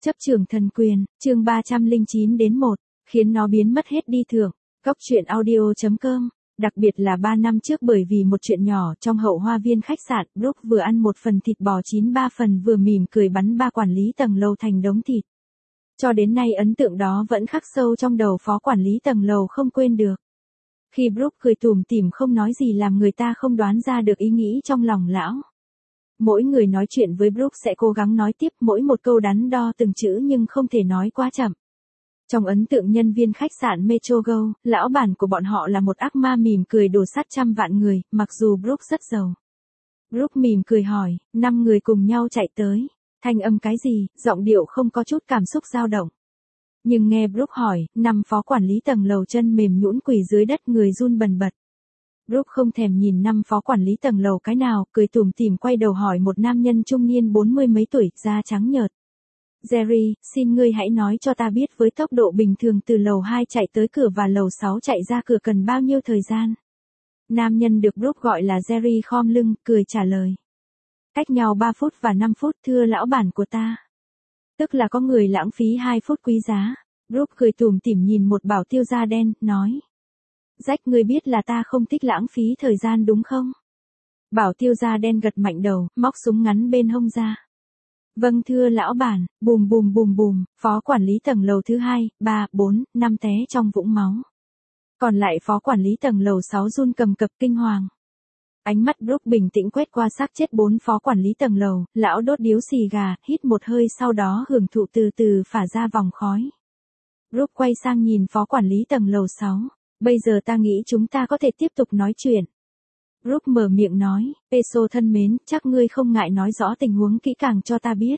Chấp trường thần quyền, chương 309 đến 1, khiến nó biến mất hết đi thưởng. Góc truyện audio.com. Đặc biệt là 3 năm trước bởi vì một chuyện nhỏ trong hậu hoa viên khách sạn, Brooke vừa ăn một phần thịt bò chín 3 phần vừa mỉm cười bắn ba quản lý tầng lầu thành đống thịt. Cho đến nay ấn tượng đó vẫn khắc sâu trong đầu phó quản lý tầng lầu không quên được. Khi Brooke cười tủm tỉm không nói gì làm người ta không đoán ra được ý nghĩ trong lòng lão. Mỗi người nói chuyện với Brooke sẽ cố gắng nói tiếp mỗi một câu đắn đo từng chữ nhưng không thể nói quá chậm. Trong ấn tượng nhân viên khách sạn Metrogo, lão bản của bọn họ là một ác ma mỉm cười đổ sát trăm vạn người, mặc dù Brooke rất giàu. Brooke mỉm cười hỏi, 5 người cùng nhau chạy tới. Thanh âm cái gì, giọng điệu không có chút cảm xúc dao động. Nhưng nghe Brooke hỏi, 5 phó quản lý tầng lầu chân mềm nhũn quỳ dưới đất người run bần bật. Brooke không thèm nhìn 5 phó quản lý tầng lầu cái nào, cười tủm tỉm quay đầu hỏi một nam nhân trung niên 40 mấy tuổi, da trắng nhợt. Jerry, xin ngươi hãy nói cho ta biết với tốc độ bình thường từ lầu 2 chạy tới cửa và lầu 6 chạy ra cửa cần bao nhiêu thời gian? Nam nhân được Brooke gọi là Jerry khom lưng, cười trả lời. Cách nhau 3 phút và 5 phút thưa lão bản của ta. Tức là có người lãng phí 2 phút quý giá. Brooke cười tủm tỉm nhìn một bảo tiêu da đen, nói. Jack, ngươi biết là ta không thích lãng phí thời gian đúng không? Bảo tiêu da đen gật mạnh đầu, móc súng ngắn bên hông ra. Vâng thưa lão bản, bùm bùm bùm bùm, phó quản lý tầng lầu thứ 2, 3, 4, 5 té trong vũng máu. Còn lại phó quản lý tầng lầu 6 run cầm cập kinh hoàng. Ánh mắt Brooke bình tĩnh quét qua xác chết 4 phó quản lý tầng lầu, lão đốt điếu xì gà, hít một hơi sau đó hưởng thụ từ từ phả ra vòng khói. Brooke quay sang nhìn phó quản lý tầng lầu 6. Bây giờ ta nghĩ chúng ta có thể tiếp tục nói chuyện. Brooke mở miệng nói, Peso thân mến, chắc ngươi không ngại nói rõ tình huống kỹ càng cho ta biết.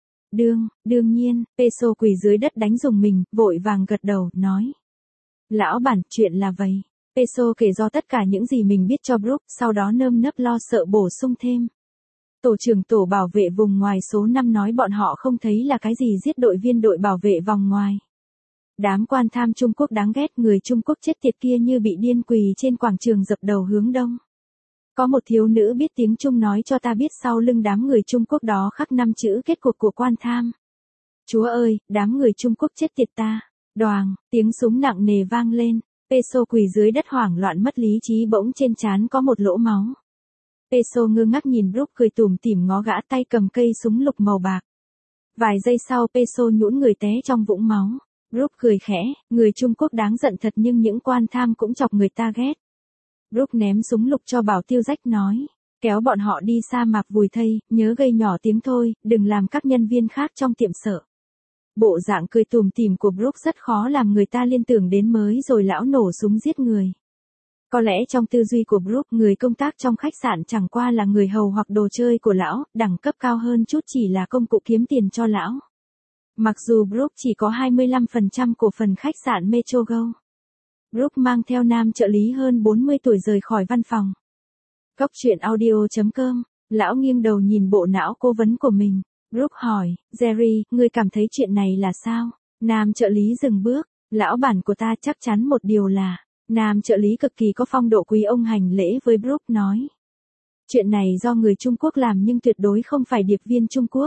Đương nhiên, Peso quỳ dưới đất đánh rùng mình, vội vàng gật đầu, nói. Lão bản, chuyện là vậy. Peso kể do tất cả những gì mình biết cho Brooke, sau đó nơm nớp lo sợ bổ sung thêm. Tổ trưởng tổ bảo vệ vùng ngoài số 5 nói bọn họ không thấy là cái gì giết đội viên đội bảo vệ vòng ngoài. Đám quan tham Trung Quốc đáng ghét, người Trung Quốc chết tiệt kia như bị điên quỳ trên quảng trường dập đầu hướng đông. Có một thiếu nữ biết tiếng Trung nói cho ta biết sau lưng đám người Trung Quốc đó khắc 5 chữ kết cục của quan tham. Chúa ơi, đám người Trung Quốc chết tiệt ta. Đoàng, tiếng súng nặng nề vang lên. Peso quỳ dưới đất hoảng loạn mất lý trí bỗng trên trán có một lỗ máu. Peso ngơ ngác nhìn Brooke cười tủm tỉm ngó gã tay cầm cây súng lục màu bạc. Vài giây sau Peso nhũn người té trong vũng máu. Brooke cười khẽ, người Trung Quốc đáng giận thật nhưng những quan tham cũng chọc người ta ghét. Brooke ném súng lục cho bảo tiêu Jack nói, kéo bọn họ đi sa mạc vùi thây, nhớ gây nhỏ tiếng thôi, đừng làm các nhân viên khác trong tiệm sợ. Bộ dạng cười tủm tỉm của Brooke rất khó làm người ta liên tưởng đến mới rồi lão nổ súng giết người. Có lẽ trong tư duy của Brooke người công tác trong khách sạn chẳng qua là người hầu hoặc đồ chơi của lão, đẳng cấp cao hơn chút chỉ là công cụ kiếm tiền cho lão. Mặc dù Brooke chỉ có 25% cổ phần khách sạn Metrogo. Brooke mang theo nam trợ lý hơn 40 tuổi rời khỏi văn phòng. Góc truyện audio.com, lão nghiêng đầu nhìn bộ não cố vấn của mình. Brooke hỏi, Jerry, ngươi cảm thấy chuyện này là sao? Nam trợ lý dừng bước, lão bản của ta chắc chắn một điều là, nam trợ lý cực kỳ có phong độ quý ông hành lễ với Brooke nói. Chuyện này do người Trung Quốc làm nhưng tuyệt đối không phải điệp viên Trung Quốc.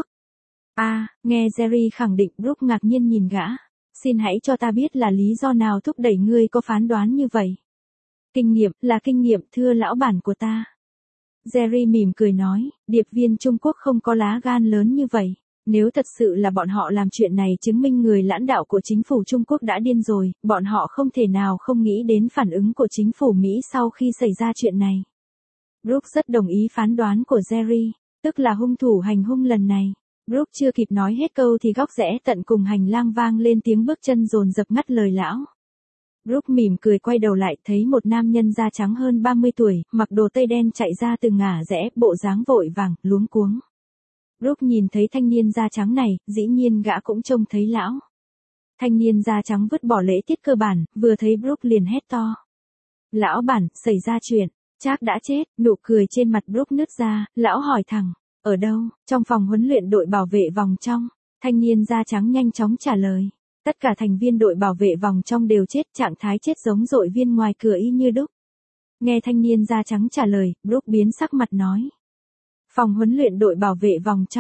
Nghe Jerry khẳng định Brooke ngạc nhiên nhìn gã. Xin hãy cho ta biết là lý do nào thúc đẩy ngươi có phán đoán như vậy. Kinh nghiệm, là kinh nghiệm thưa lão bản của ta. Jerry mỉm cười nói, điệp viên Trung Quốc không có lá gan lớn như vậy. Nếu thật sự là bọn họ làm chuyện này chứng minh người lãnh đạo của chính phủ Trung Quốc đã điên rồi, bọn họ không thể nào không nghĩ đến phản ứng của chính phủ Mỹ sau khi xảy ra chuyện này. Brooke rất đồng ý phán đoán của Jerry, tức là hung thủ hành hung lần này. Brooke chưa kịp nói hết câu thì góc rẽ tận cùng hành lang vang lên tiếng bước chân dồn dập ngắt lời lão. Brooke mỉm cười quay đầu lại thấy một nam nhân da trắng hơn 30 tuổi, mặc đồ tây đen chạy ra từ ngả rẽ, bộ dáng vội vàng, luống cuống. Brooke nhìn thấy thanh niên da trắng này, dĩ nhiên gã cũng trông thấy lão. Thanh niên da trắng vứt bỏ lễ tiết cơ bản, vừa thấy Brooke liền hét to. Lão bản, xảy ra chuyện, Trác đã chết, nụ cười trên mặt Brooke nứt ra, lão hỏi thẳng. Ở đâu? Trong phòng huấn luyện đội bảo vệ vòng trong. Thanh niên da trắng nhanh chóng trả lời. Tất cả thành viên đội bảo vệ vòng trong đều chết, trạng thái chết giống đội viên ngoài cửa y như đúc. Nghe thanh niên da trắng trả lời, Brooke biến sắc mặt nói. Phòng huấn luyện đội bảo vệ vòng trong.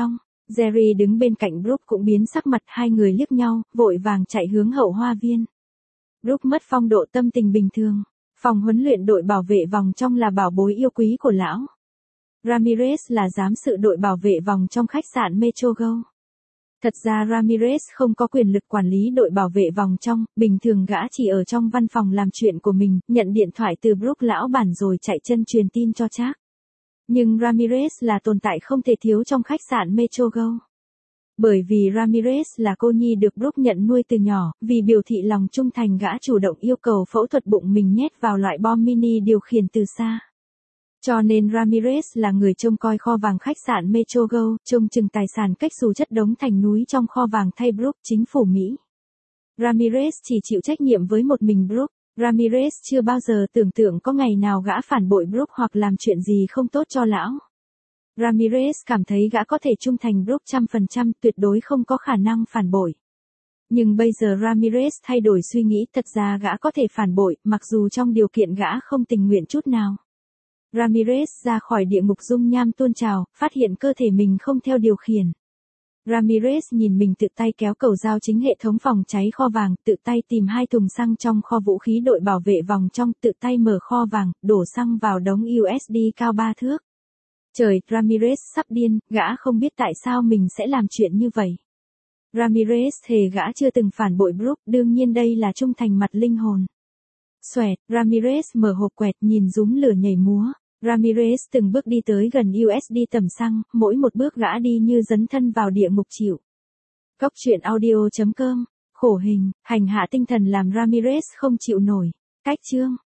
Jerry đứng bên cạnh Brooke cũng biến sắc mặt, hai người liếc nhau, vội vàng chạy hướng hậu hoa viên. Brooke mất phong độ, tâm tình bình thường. Phòng huấn luyện đội bảo vệ vòng trong là bảo bối yêu quý của lão. Ramirez là giám sự đội bảo vệ vòng trong khách sạn Metrogo. Thật ra Ramirez không có quyền lực quản lý đội bảo vệ vòng trong, bình thường gã chỉ ở trong văn phòng làm chuyện của mình, nhận điện thoại từ Brooke lão bản rồi chạy chân truyền tin cho Chark. Nhưng Ramirez là tồn tại không thể thiếu trong khách sạn Metrogo. Bởi vì Ramirez là cô nhi được Brooke nhận nuôi từ nhỏ, vì biểu thị lòng trung thành gã chủ động yêu cầu phẫu thuật bụng mình nhét vào loại bom mini điều khiển từ xa. Cho nên Ramirez là người trông coi kho vàng khách sạn Metrogo, trông chừng tài sản cách xù chất đống thành núi trong kho vàng thay Brooke, chính phủ Mỹ. Ramirez chỉ chịu trách nhiệm với một mình Brooke. Ramirez chưa bao giờ tưởng tượng có ngày nào gã phản bội Brooke hoặc làm chuyện gì không tốt cho lão. Ramirez cảm thấy gã có thể trung thành Brooke 100%, tuyệt đối không có khả năng phản bội. Nhưng bây giờ Ramirez thay đổi suy nghĩ, thật ra gã có thể phản bội, mặc dù trong điều kiện gã không tình nguyện chút nào. Ramirez ra khỏi địa ngục dung nham tuôn trào, phát hiện cơ thể mình không theo điều khiển. Ramirez nhìn mình tự tay kéo cầu dao chính hệ thống phòng cháy kho vàng, tự tay tìm 2 thùng xăng trong kho vũ khí đội bảo vệ vòng trong, tự tay mở kho vàng, đổ xăng vào đống USD cao 3 thước. Trời, Ramirez sắp điên, gã không biết tại sao mình sẽ làm chuyện như vậy. Ramirez thề gã chưa từng phản bội Brooke, đương nhiên đây là trung thành mặt linh hồn. Xoẹt, Ramirez mở hộp quẹt, nhìn rúm lửa nhảy múa. Ramirez từng bước đi tới gần USD tầm xăng, mỗi một bước gã đi như dấn thân vào địa ngục chịu. Cóc truyện audio.com, khổ hình, hành hạ tinh thần làm Ramirez không chịu nổi. Cách chương.